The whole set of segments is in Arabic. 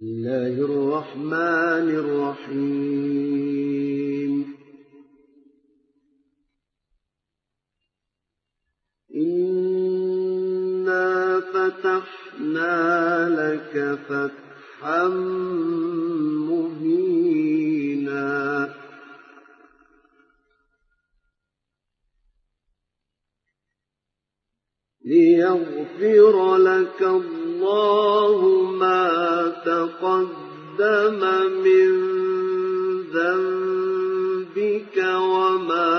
الله الرحمن الرحيم إنا فتحنا لك فتحا مبينا ليغفر لك الله ما تقدم من ذنبك وما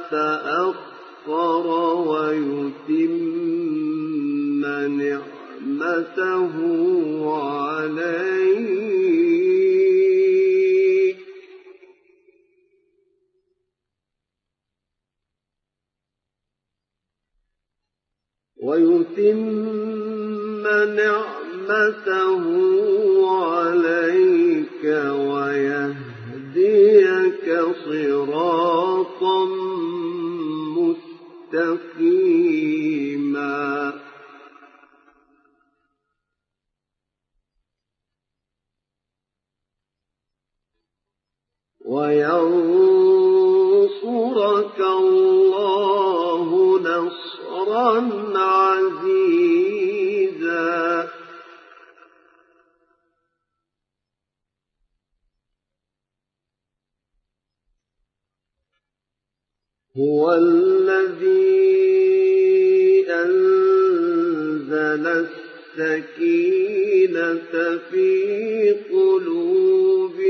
تأخر ويتم نعمته عليك ويهديك صراطا مستقيما وينصرك الله نصرا عزيزا هو الذي أنزل السكينة في قلوب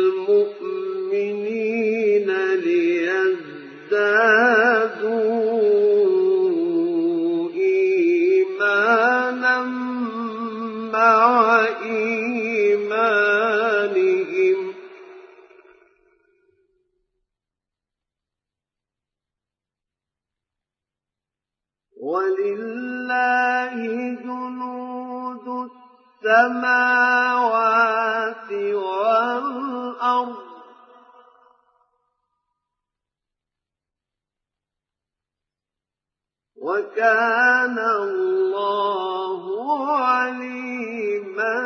المؤمنين ليزدادوا إيمانا مع إيمانهم ولله جنود السماوات والأرض وكان الله عليما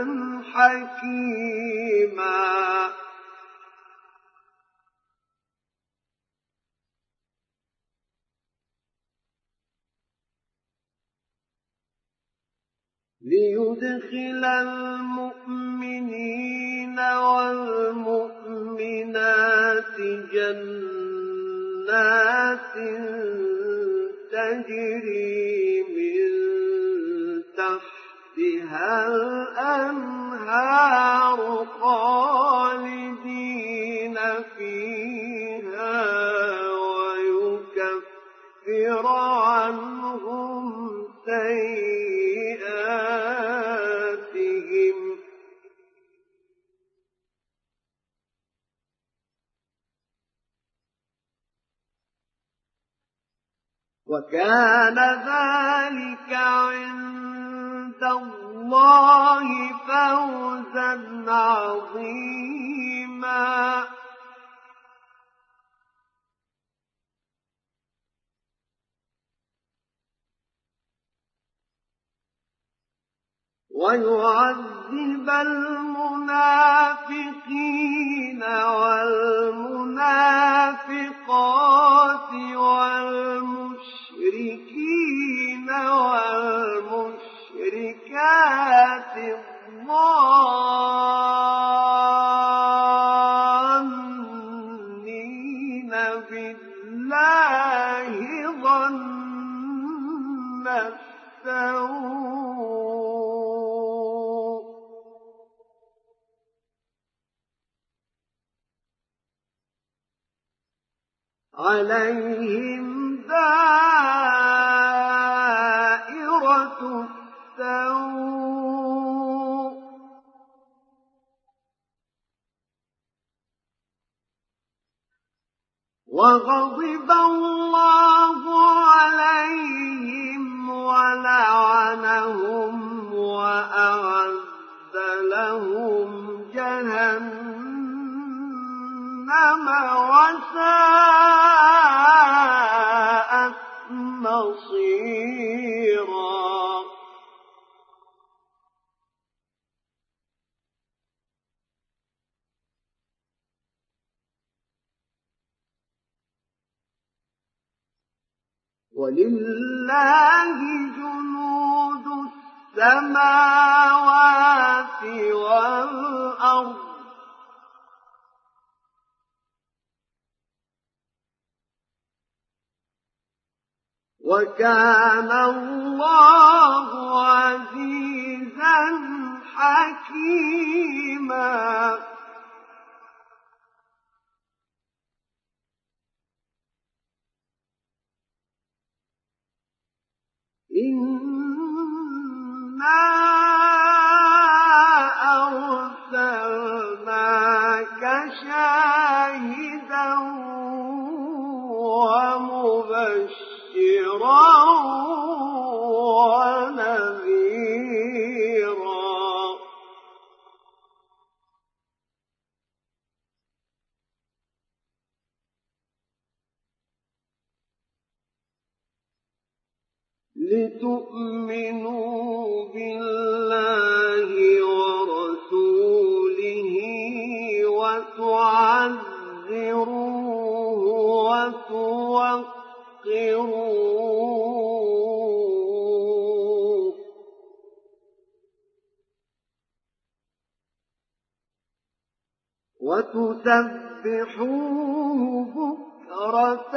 حكيما ليدخل المؤمنين والمؤمنات جنات تجري من تحتها الأنهار خالدين فيها ويكفر عنهم سيئاتهم وكان ذلك عند الله فوزا عظيما ويعذب المنافقين والمنافقات والمشركين والمشركات الظانين بالله ظن السوء عليهم دائرة السوء وغضب الله عليهم ولعنهم وأعد لهم جهنم وساءت مصيرا وَلِلَّهِ جُنُودُ السَّمَاوَاتِ وَالْأَرْضِ ۚ وَكَانَ اللَّهُ عَزِيزًا حَكِيمًا. إِنَّا أَرْسَلْنَاكَ شَاهِدًا وَمُبَشِّرًا وَنَذِيرًا لِتُؤْمِنُوا بِاللَّهِ وَرَسُولِهِ وَتُعَزِّرُوهُ وَتُوَقِّرُوهُ وَتُسَبِّحُوهُ بُكْرَةً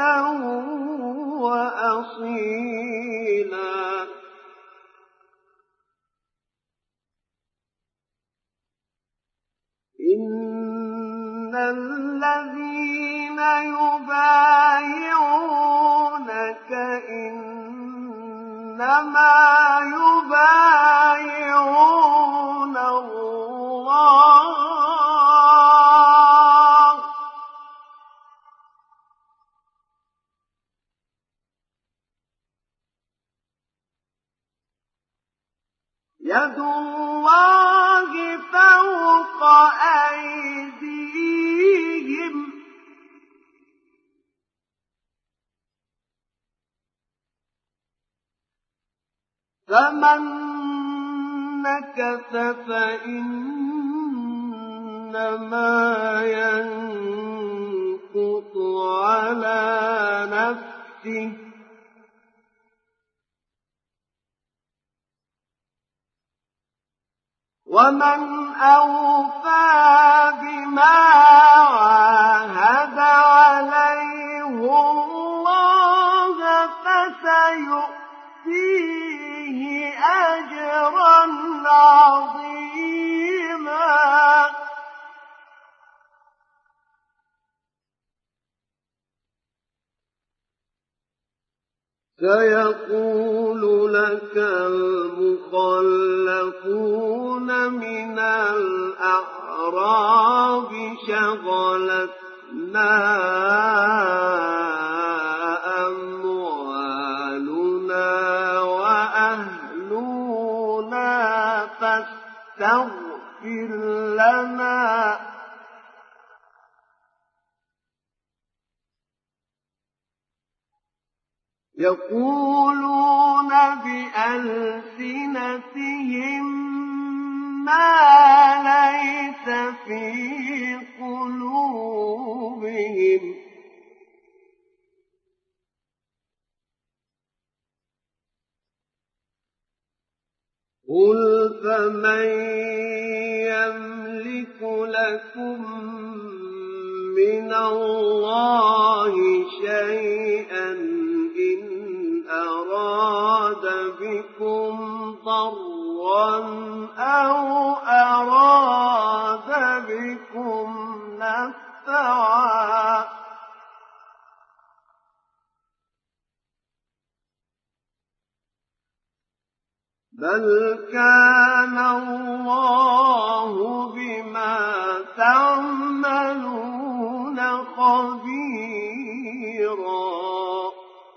وَأَصِيلًا. إِنَّ الَّذِينَ يُبَايِعُونَكَ إِنَّمَا يُبَايِعُونَ اللَّهَ يَدُ اللَّهِ فَوْقَ أَيْدِيهِمْ ۚ فَمَن نَّكَثَ فَإِنَّمَا يَنكُثُ عَلَىٰ نَفْسِهِ ۖ وَمَنْ أَوْفَىٰ بِمَا عَاهَدَ عَلَيْهِ اللَّهَ فَسَيُؤْتِيهِ أَجْرًا عَظِيمًا. سَيَقُولُ لَكَ الْمُخَلَّفُونَ مِنَ الْأَعْرَابِ شَغَلَتْنَا أَمْوَالُنَا وَأَهْلُونَا فَاسْتَغْفِرْ لَنَا ۚ يَقُولُونَ بِأَلْسِنَتِهِم مَّا لَيْسَ فِي قُلُوبِهِمْ ۚ قُلْ فَمَن يَمْلِكُ لَكُم مِّنَ اللَّهِ شَيْئًا إِنْ أَرَادَ بِكُمْ ضَرًّا أَوْ أَرَادَ بِكُمْ نَفْعًا ۚ بَلْ كَانَ اللَّهُ بِمَا تَعْمَلُونَ خَبِيرًا.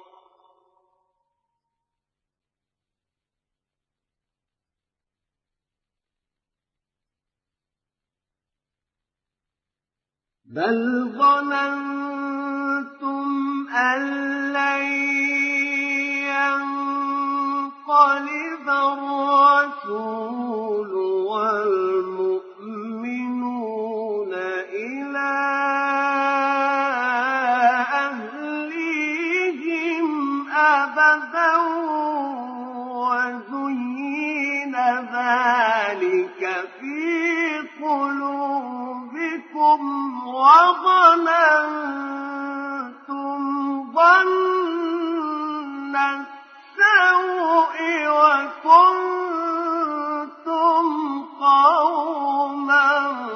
بَلْ ظَنَنتُمْ أَن لَّن يَنقَلِبَ الرَّسُولُ وَالْمُؤْمِنُونَ إِلَىٰ أَهْلِيهِمْ أَبَدًا في قلوبكم وظننتم ظن السوء وكنتم قوما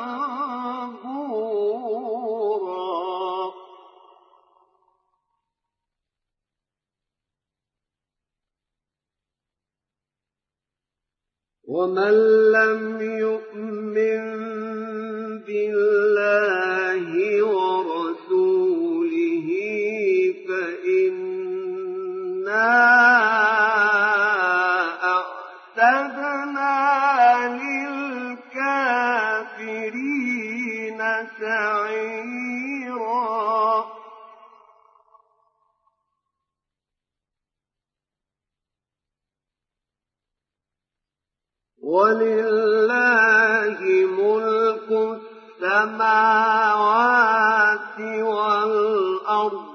بورا ومن لم يؤمن بالله ورسوله فإنا أعتدنا للكافرين سعيرا ولله ملك السماوات والأرض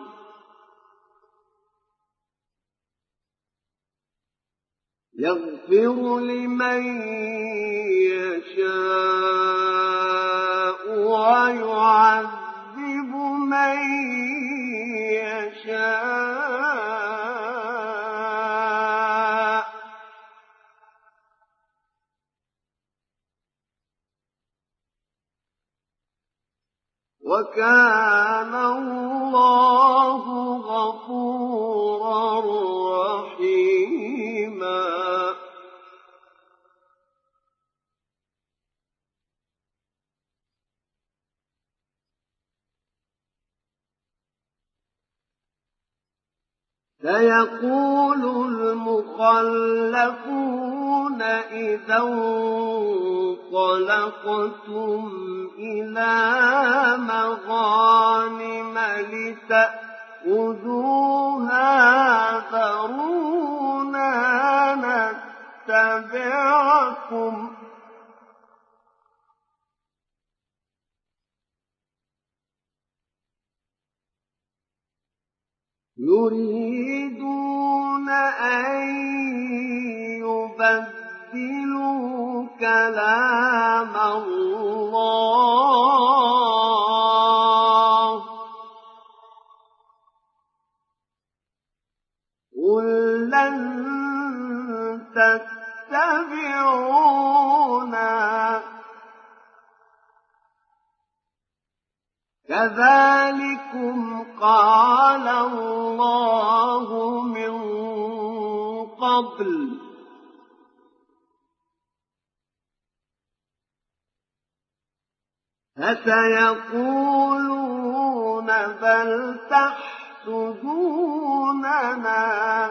يغفر لمن يشاء ويعذب من يشاء وكان الله غفورا رحيما سيقول المخلفون إذا انطلقتم إلى مغانم لتأخذوها ذرونا نتبعكم يريدون أن يبدلوا كلام الله قل لن تتبعونا كذلكم قال الله من قبل فسيقولون بل تحسدوننا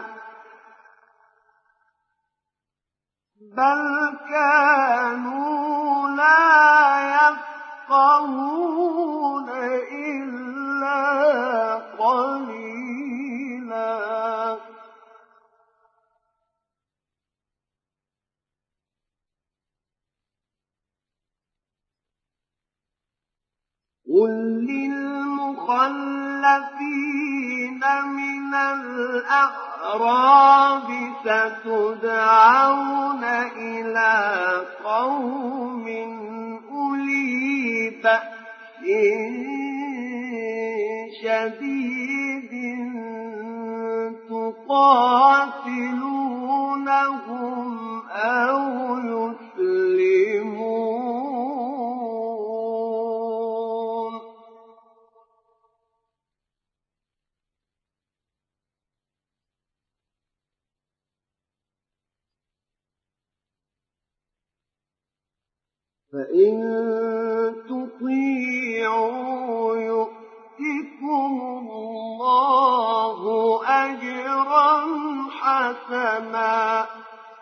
بل كانوا لا يفقهون إلا قليلا قل للمخلفين من الأعراب ستدعون إلى قوم أولي بأس شديد تقاتلونهم أو يسلمون فإن تطيعوا يؤتكم الله أجرا حسنا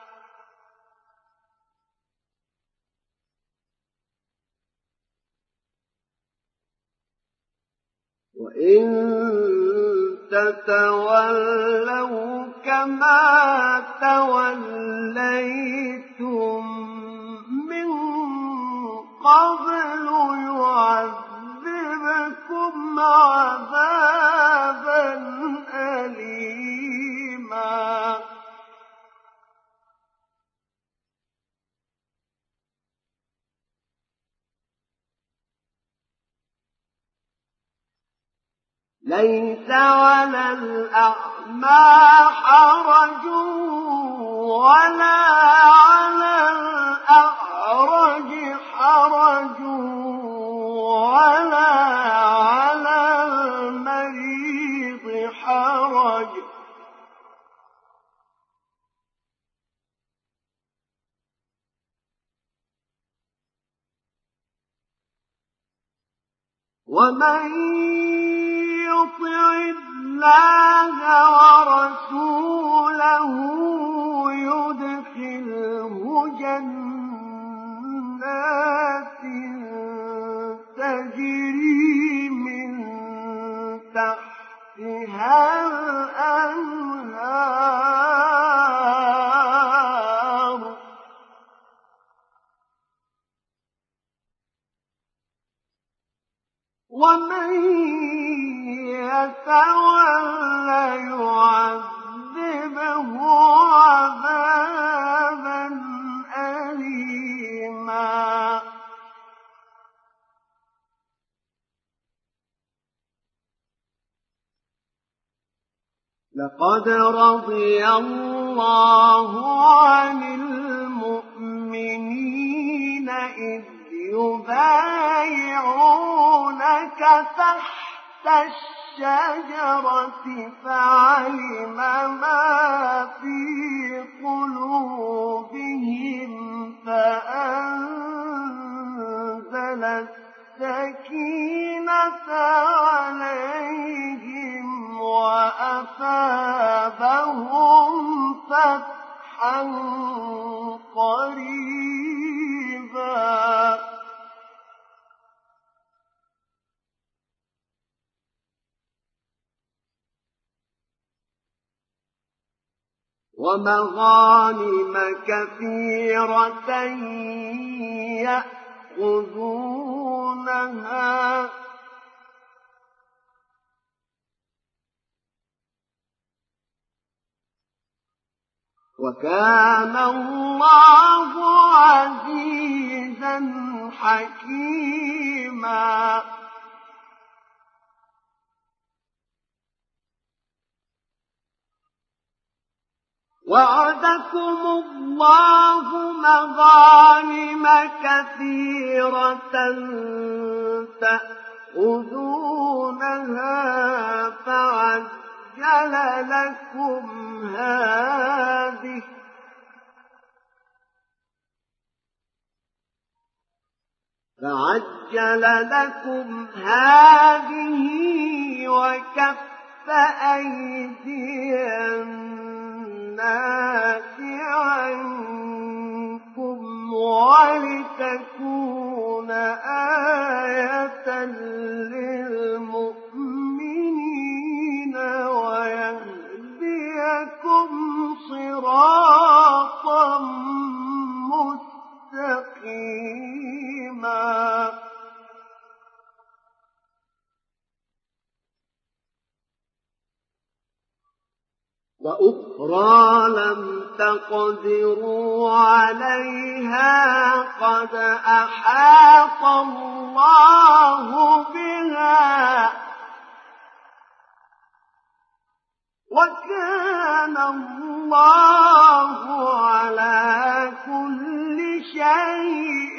وإن تتولوا كما توليتم من قبل يعذبكم عذابا أليما ليس على الأعمى حرج ولا على الأعرج حرج ولا على المريض حرج ومن يطع الله ورسوله يدخله جنات تجري من تحتها الأنهار ومن يتولى يعذبه عذابا أليما لقد رضي الله عن المؤمنين إذ يبايعونك تحت الشجرة فعلم ما في قلوبهم فأنزل السكينة عليهم وأثابهم فتحا قريبا ومغانم كثيرة يأخذونها وكان الله عزيزا حكيما وعدكم الله مغانم كثيرة تأخذونها فعجل لكم هذه وكف أيدي الناس عنكم ولتكون آية للمؤمنين ويهديكم صراطا مستقيما وأخرى لم تقدروا عليها قد أحاط الله بها وكان الله على كل شيء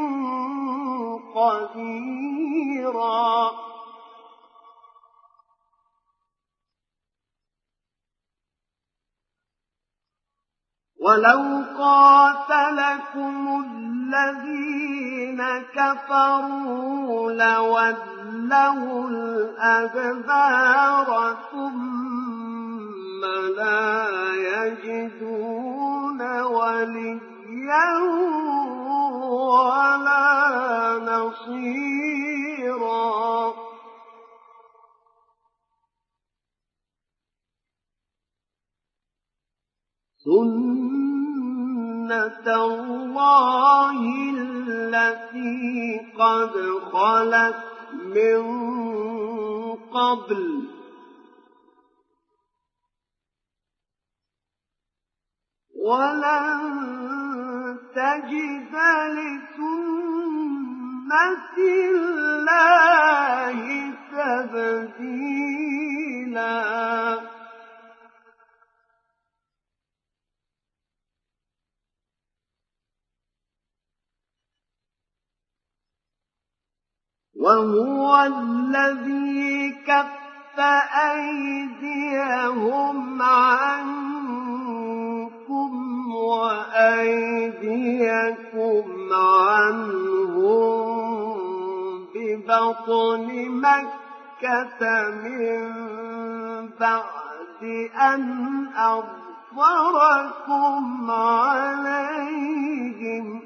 قديرا ولو قاتلكم الذين كفروا لولوا الأدبار ثم لا يجدون وليا ولا نصيرا سنة الله التي قد خلت من قبل ولن تجد لسنة الله تبديلا وهو الذي كف أيديهم عنكم وأيديكم عنهم ببطن مكة من بعد أن أظفركم عليهم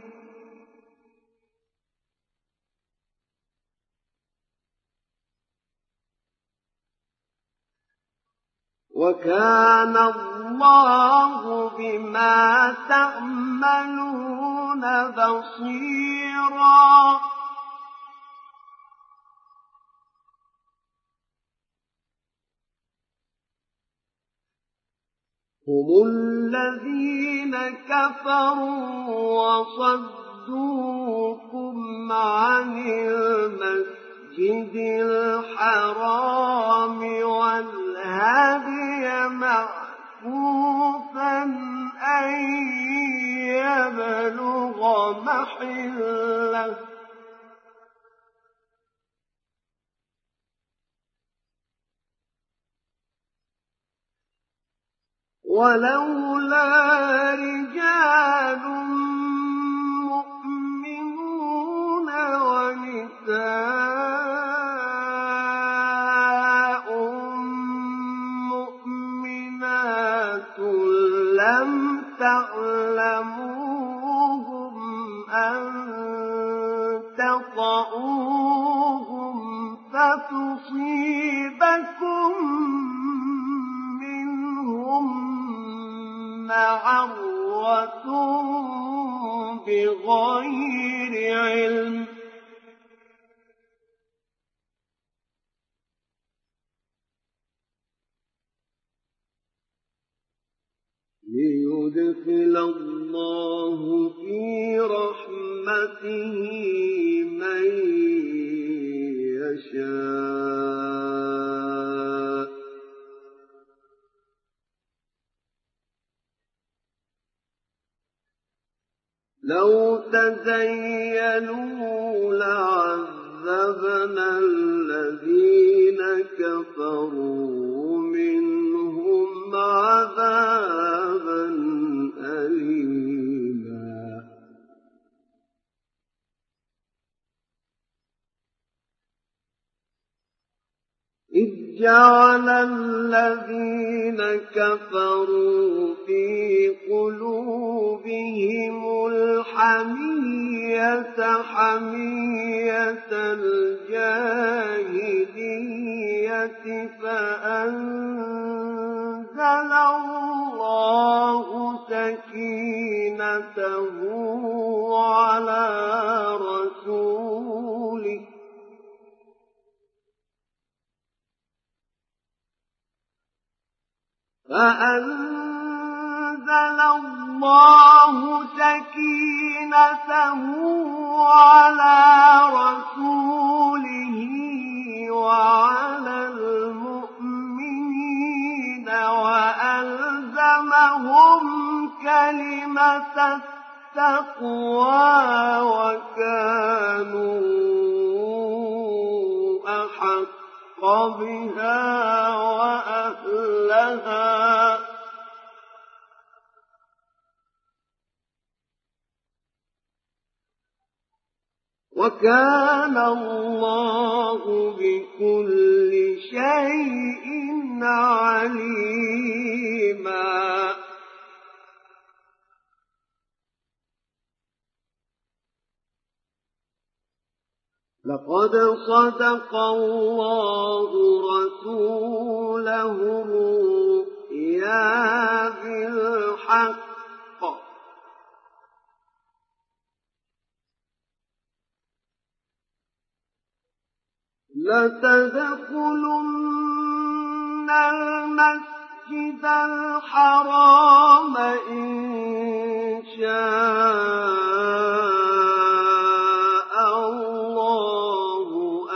وكان الله بما تعملون بصيرا هم الذين كفروا وصدوكم عن المسجد الحرام والهدي معكوفا أن يبلغ محله ولولا رجال مؤمنون ونساء مؤمنات لم تعلموهم أن تطؤوهم فتصيبكم منهم معرة بغير علم ليدخل الله في رحمته من يشاء لو تزينوا لعذبنا الذين كفروا منهم عذابا أليما إذ جعل الذين كفروا في قلوبهم الحمية حمية الجاهلية فأنزل الله سكينته على رسوله فأنزل الله سكينته على رسوله وعلى المؤمنين وألزمهم كلمة التقوى وكانوا أحق بها وأهلها وكان الله بكل شيء عليما لقد صدق الله رسوله الرؤيا بالحق لتدخلن المسجد الحرام إن شاء الله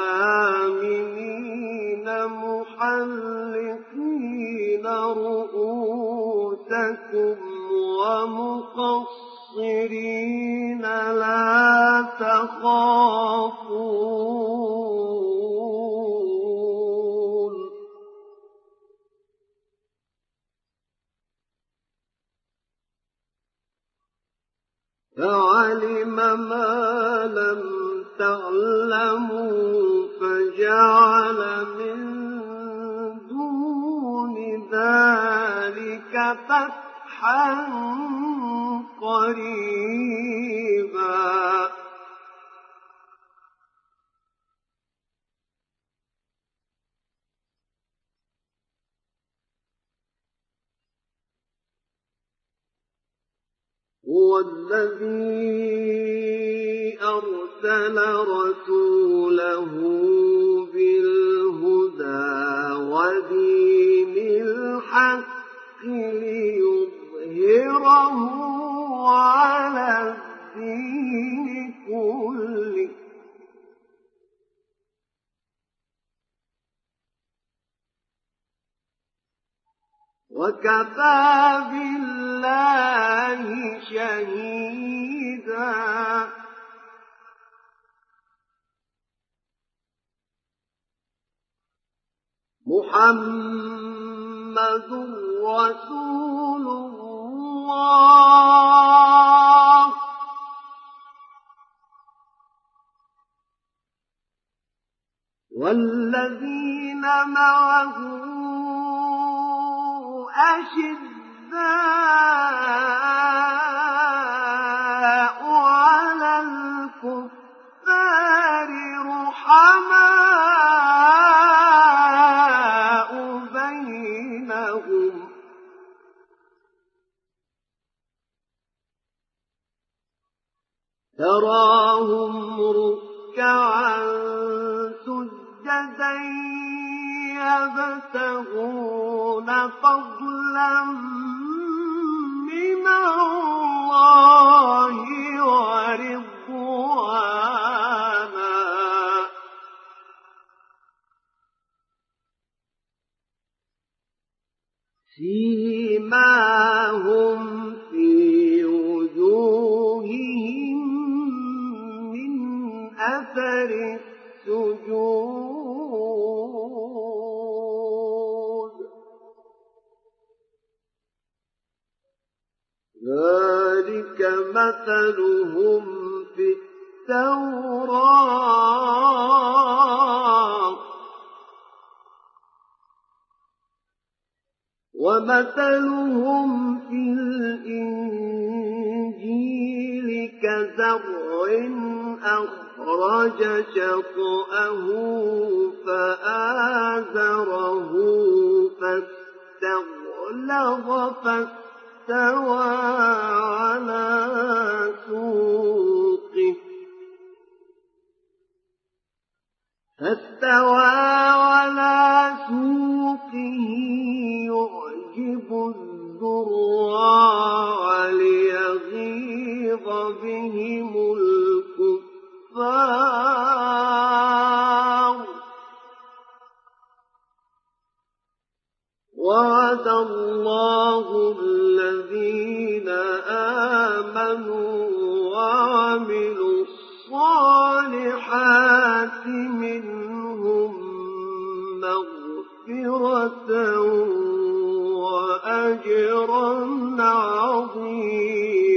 آمنين محلقين رؤوسكم ومقصرين لا تخافون فعلم ما لم تعلموا فجعل من دون ذلك فتحا قريبا هو الذي أرسل رسوله بالهدى ودين الحق ليظهره على الدين كله وكفى بالله شهيدا محمد رسول الله والذين معه أشداء على الكفار رحماء بينهم تراهم ركعا سجدا يبتغون فضلا من الله ورضوانا سيماهم في وجوههم من أثر السجود ذلك مثلهم في التوراة ومثلهم في الإنجيل كزرع أخرج شطأه فآزره فاستغلظ فاستوى على سوقه يعجب الزراع ليغيظ بهم الكفار وعد الله الذين آمنوا وعملوا الصالحات منهم مغفرة وأجرا عظيما